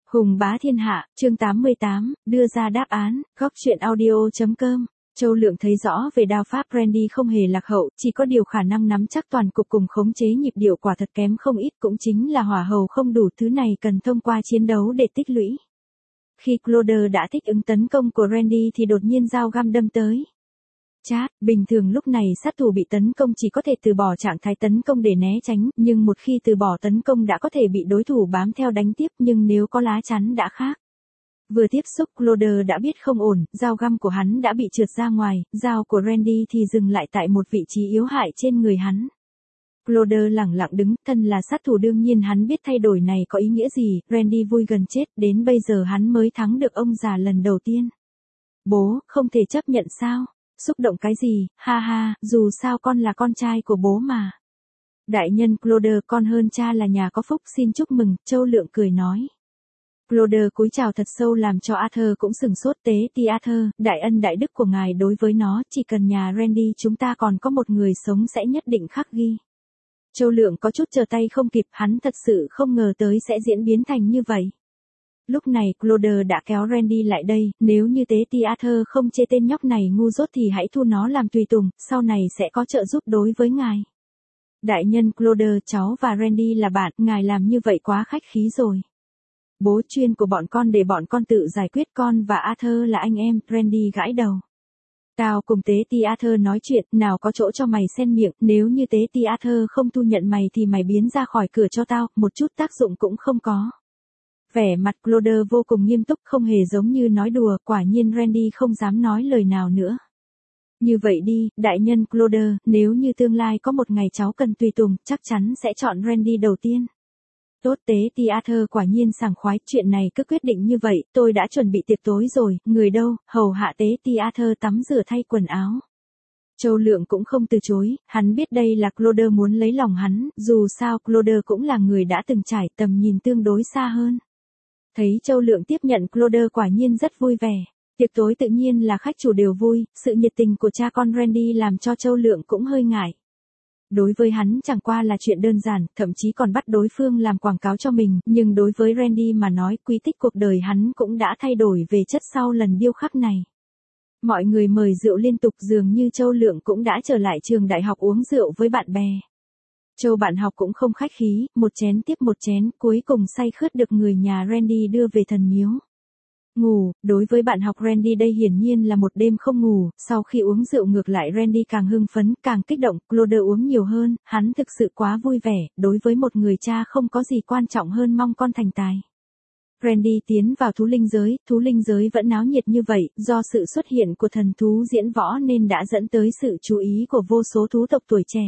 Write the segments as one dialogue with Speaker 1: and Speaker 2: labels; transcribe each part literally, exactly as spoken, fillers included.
Speaker 1: Hùng bá thiên hạ, chương tám mươi tám, đưa ra đáp án, góc truyện audio chấm com. Châu Lượng thấy rõ về đao pháp Randy không hề lạc hậu, chỉ có điều khả năng nắm chắc toàn cục cùng khống chế nhịp điệu quả thật kém không ít, cũng chính là hỏa hầu không đủ, thứ này cần thông qua chiến đấu để tích lũy. Khi Claude đã thích ứng tấn công của Randy thì đột nhiên dao găm đâm tới. Chát, bình thường lúc này sát thủ bị tấn công chỉ có thể từ bỏ trạng thái tấn công để né tránh, nhưng một khi từ bỏ tấn công đã có thể bị đối thủ bám theo đánh tiếp, nhưng nếu có lá chắn đã khác. Vừa tiếp xúc Claude đã biết không ổn, dao găm của hắn đã bị trượt ra ngoài, dao của Randy thì dừng lại tại một vị trí yếu hại trên người hắn. Claude lẳng lặng đứng, thân là sát thủ đương nhiên hắn biết thay đổi này có ý nghĩa gì, Randy vui gần chết, đến bây giờ hắn mới thắng được ông già lần đầu tiên. Bố, không thể chấp nhận sao? Xúc động cái gì, ha ha, dù sao con là con trai của bố mà. Đại nhân Claude, con hơn cha là nhà có phúc, xin chúc mừng, Châu Lượng cười nói. Claude cúi chào thật sâu làm cho Arthur cũng sừng sốt. Tế ti Arthur, đại ân đại đức của ngài đối với nó, chỉ cần nhà Randy chúng ta còn có một người sống sẽ nhất định khắc ghi. Châu Lượng có chút chờ tay không kịp, hắn thật sự không ngờ tới sẽ diễn biến thành như vậy. Lúc này Claude đã kéo Randy lại đây, nếu như Tế ti Arthur không chê tên nhóc này ngu dốt thì hãy thu nó làm tùy tùng, sau này sẽ có trợ giúp đối với ngài. Đại nhân Claude, cháu và Randy là bạn, ngài làm như vậy quá khách khí rồi. Bố chuyên của bọn con để bọn con tự giải quyết, con và Arthur là anh em, Randy gãi đầu. Tao cùng Tế ti Arthur nói chuyện, nào có chỗ cho mày xen miệng, nếu như Tế ti Arthur không thu nhận mày thì mày biến ra khỏi cửa cho tao, một chút tác dụng cũng không có. Vẻ mặt Claude vô cùng nghiêm túc, không hề giống như nói đùa, quả nhiên Randy không dám nói lời nào nữa. Như vậy đi, đại nhân Claude, nếu như tương lai có một ngày cháu cần tùy tùng, chắc chắn sẽ chọn Randy đầu tiên. Tốt, Tế ti Arthur quả nhiên sảng khoái, chuyện này cứ quyết định như vậy, tôi đã chuẩn bị tiệc tối rồi, người đâu, hầu hạ Tế ti Arthur tắm rửa thay quần áo. Châu Lượng cũng không từ chối, hắn biết đây là Claude muốn lấy lòng hắn, dù sao Claude cũng là người đã từng trải, tầm nhìn tương đối xa hơn. Thấy Châu Lượng tiếp nhận Claude quả nhiên rất vui vẻ. Tiệc tối tự nhiên là khách chủ đều vui, sự nhiệt tình của cha con Randy làm cho Châu Lượng cũng hơi ngại. Đối với hắn chẳng qua là chuyện đơn giản, thậm chí còn bắt đối phương làm quảng cáo cho mình, nhưng đối với Randy mà nói, quy tích cuộc đời hắn cũng đã thay đổi về chất sau lần điêu khắc này. Mọi người mời rượu liên tục, dường như Châu Lượng cũng đã trở lại trường đại học uống rượu với bạn bè. Châu bạn học cũng không khách khí, một chén tiếp một chén, cuối cùng say khướt được người nhà Randy đưa về thần miếu. Ngủ, đối với bạn học Randy đây hiển nhiên là một đêm không ngủ, sau khi uống rượu ngược lại Randy càng hưng phấn, càng kích động, Claude uống nhiều hơn, hắn thực sự quá vui vẻ, đối với một người cha không có gì quan trọng hơn mong con thành tài. Randy tiến vào thú linh giới, thú linh giới vẫn náo nhiệt như vậy, do sự xuất hiện của thần thú diễn võ nên đã dẫn tới sự chú ý của vô số thú tộc tuổi trẻ.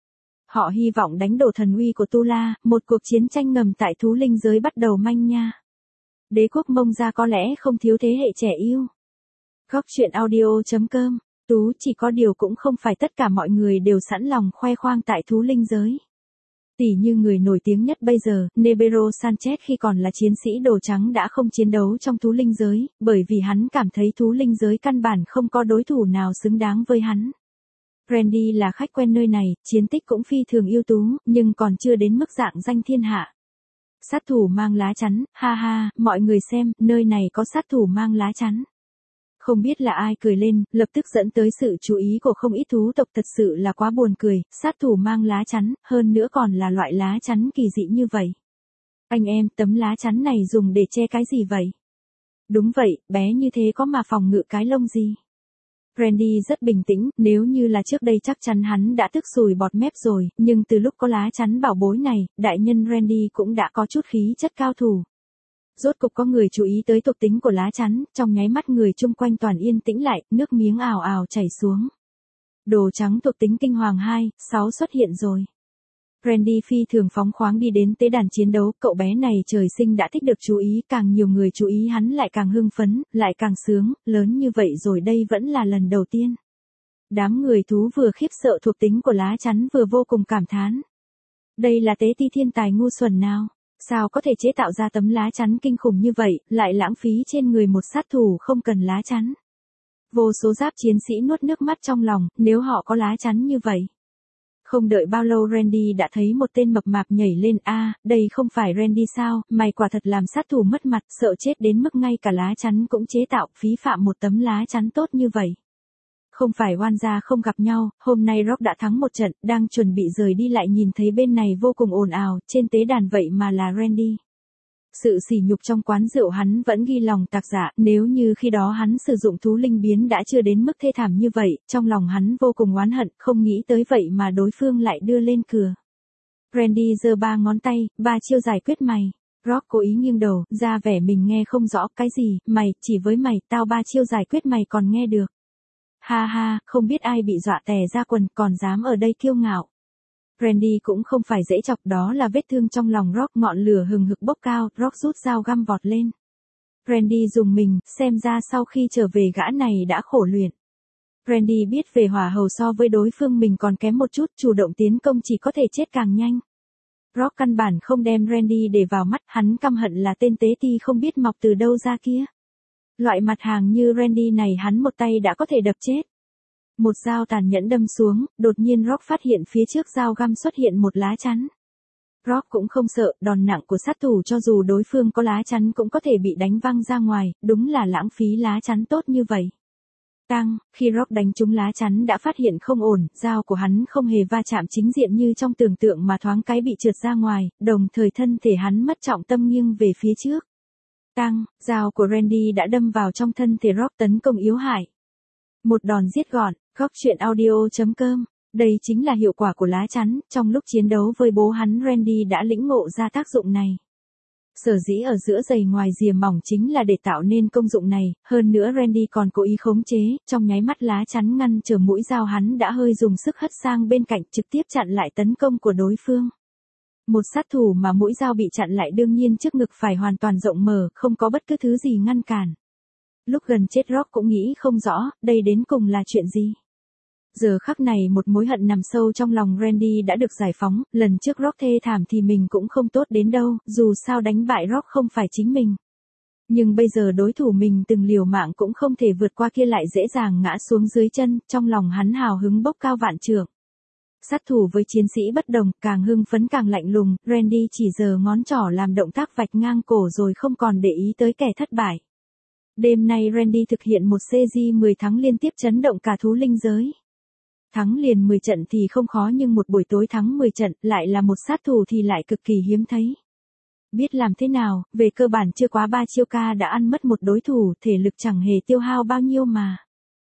Speaker 1: Họ hy vọng đánh đổ thần uy của Tu La, một cuộc chiến tranh ngầm tại thú linh giới bắt đầu manh nha. Đế quốc Mông Gia có lẽ không thiếu thế hệ trẻ yêu. Góc truyện audio chấm com, Tú chỉ có điều cũng không phải tất cả mọi người đều sẵn lòng khoe khoang tại thú linh giới. Tỷ như người nổi tiếng nhất bây giờ, Nebero Sanchez khi còn là chiến sĩ đồ trắng đã không chiến đấu trong thú linh giới, bởi vì hắn cảm thấy thú linh giới căn bản không có đối thủ nào xứng đáng với hắn. Randy là khách quen nơi này, chiến tích cũng phi thường ưu tú, nhưng còn chưa đến mức dạng danh thiên hạ. Sát thủ mang lá chắn, ha ha, mọi người xem, nơi này có sát thủ mang lá chắn. Không biết là ai cười lên, lập tức dẫn tới sự chú ý của không ít thú tộc, thật sự là quá buồn cười, sát thủ mang lá chắn, hơn nữa còn là loại lá chắn kỳ dị như vậy. Anh em, tấm lá chắn này dùng để che cái gì vậy? Đúng vậy, bé như thế có mà phòng ngự cái lông gì? Randy rất bình tĩnh, nếu như là trước đây chắc chắn hắn đã tức sùi bọt mép rồi, nhưng từ lúc có lá chắn bảo bối này, đại nhân Randy cũng đã có chút khí chất cao thủ. Rốt cục có người chú ý tới thuộc tính của lá chắn, trong nháy mắt người chung quanh toàn yên tĩnh lại, nước miếng ào ào chảy xuống. Đồ trắng thuộc tính kinh hoàng hai, sáu xuất hiện rồi. Randy phi thường phóng khoáng đi đến tế đàn chiến đấu, cậu bé này trời sinh đã thích được chú ý, càng nhiều người chú ý hắn lại càng hưng phấn, lại càng sướng, lớn như vậy rồi đây vẫn là lần đầu tiên. Đám người thú vừa khiếp sợ thuộc tính của lá chắn vừa vô cùng cảm thán. Đây là tế ti thiên tài ngu xuẩn nào, sao có thể chế tạo ra tấm lá chắn kinh khủng như vậy, lại lãng phí trên người một sát thủ không cần lá chắn. Vô số giáp chiến sĩ nuốt nước mắt trong lòng, nếu họ có lá chắn như vậy. Không đợi bao lâu Randy đã thấy một tên mập mạp nhảy lên, a, đây không phải Randy sao, mày quả thật làm sát thủ mất mặt, sợ chết đến mức ngay cả lá chắn cũng chế tạo, phí phạm một tấm lá chắn tốt như vậy. Không phải oan gia không gặp nhau, hôm nay Rock đã thắng một trận, đang chuẩn bị rời đi lại nhìn thấy bên này vô cùng ồn ào, trên tế đàn vậy mà là Randy. Sự sỉ nhục trong quán rượu hắn vẫn ghi lòng tạc dạ, nếu như khi đó hắn sử dụng thú linh biến đã chưa đến mức thê thảm như vậy, trong lòng hắn vô cùng oán hận, không nghĩ tới vậy mà đối phương lại đưa lên cửa. Randy giơ ba ngón tay, ba chiêu giải quyết mày. Rock cố ý nghiêng đầu, ra vẻ mình nghe không rõ, cái gì, mày, chỉ với mày, tao ba chiêu giải quyết mày còn nghe được. Ha ha, không biết ai bị dọa tè ra quần, còn dám ở đây kiêu ngạo. Randy cũng không phải dễ chọc, đó là vết thương trong lòng Rock, ngọn lửa hừng hực bốc cao, Rock rút dao găm vọt lên. Randy dùng mình, xem ra sau khi trở về gã này đã khổ luyện. Randy biết về hỏa hầu so với đối phương mình còn kém một chút, chủ động tiến công chỉ có thể chết càng nhanh. Rock căn bản không đem Randy để vào mắt, hắn căm hận là tên tế ti không biết mọc từ đâu ra kia. Loại mặt hàng như Randy này hắn một tay đã có thể đập chết. Một dao tàn nhẫn đâm xuống, đột nhiên Rock phát hiện phía trước dao găm xuất hiện một lá chắn. Rock cũng không sợ, đòn nặng của sát thủ cho dù đối phương có lá chắn cũng có thể bị đánh văng ra ngoài, đúng là lãng phí lá chắn tốt như vậy. Tăng, khi Rock đánh trúng lá chắn đã phát hiện không ổn, dao của hắn không hề va chạm chính diện như trong tưởng tượng mà thoáng cái bị trượt ra ngoài, đồng thời thân thể hắn mất trọng tâm nghiêng về phía trước. Tăng, dao của Randy đã đâm vào trong thân thể Rock tấn công yếu hại. Một đòn giết gọn, góc truyện audio chấm com. Đây chính là hiệu quả của lá chắn, trong lúc chiến đấu với bố hắn Randy đã lĩnh ngộ ra tác dụng này. Sở dĩ ở giữa giày ngoài rìa mỏng chính là để tạo nên công dụng này, hơn nữa Randy còn cố ý khống chế, trong nháy mắt lá chắn ngăn trở mũi dao hắn đã hơi dùng sức hất sang bên cạnh trực tiếp chặn lại tấn công của đối phương. Một sát thủ mà mũi dao bị chặn lại đương nhiên trước ngực phải hoàn toàn rộng mở, không có bất cứ thứ gì ngăn cản. Lúc gần chết Rock cũng nghĩ không rõ, đây đến cùng là chuyện gì. Giờ khắc này một mối hận nằm sâu trong lòng Randy đã được giải phóng, lần trước Rock thê thảm thì mình cũng không tốt đến đâu, dù sao đánh bại Rock không phải chính mình. Nhưng bây giờ đối thủ mình từng liều mạng cũng không thể vượt qua kia lại dễ dàng ngã xuống dưới chân, trong lòng hắn hào hứng bốc cao vạn trượng. Sát thủ với chiến sĩ bất đồng, càng hưng phấn càng lạnh lùng, Randy chỉ giơ ngón trỏ làm động tác vạch ngang cổ rồi không còn để ý tới kẻ thất bại. Đêm nay Randy thực hiện một xê giê mười thắng liên tiếp chấn động cả thú linh giới. Thắng liền mười trận thì không khó nhưng một buổi tối thắng mười trận lại là một sát thủ thì lại cực kỳ hiếm thấy. Biết làm thế nào, về cơ bản chưa quá ba chiêu ca đã ăn mất một đối thủ, thể lực chẳng hề tiêu hao bao nhiêu mà.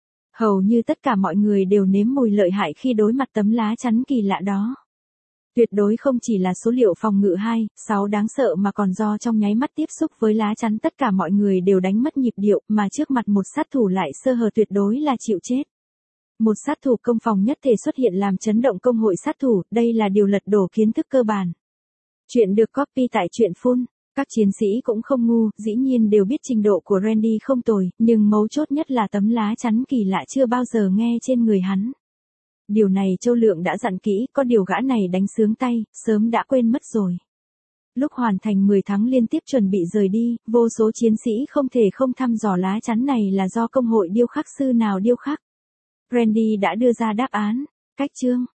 Speaker 1: Hầu như tất cả mọi người đều nếm mùi lợi hại khi đối mặt tấm lá chắn kỳ lạ đó. Tuyệt đối không chỉ là số liệu phòng ngự hai, sáu đáng sợ mà còn do trong nháy mắt tiếp xúc với lá chắn tất cả mọi người đều đánh mất nhịp điệu mà trước mặt một sát thủ lại sơ hở tuyệt đối là chịu chết. Một sát thủ công phòng nhất thể xuất hiện làm chấn động công hội sát thủ, đây là điều lật đổ kiến thức cơ bản. Chuyện được copy tại truyện Full. Các chiến sĩ cũng không ngu, dĩ nhiên đều biết trình độ của Randy không tồi, nhưng mấu chốt nhất là tấm lá chắn kỳ lạ chưa bao giờ nghe trên người hắn. Điều này Châu Lượng đã dặn kỹ, có điều gã này đánh sướng tay, sớm đã quên mất rồi. Lúc hoàn thành mười thắng liên tiếp chuẩn bị rời đi, vô số chiến sĩ không thể không thăm dò lá chắn này là do công hội điêu khắc sư nào điêu khắc. Randy đã đưa ra đáp án, cách chương.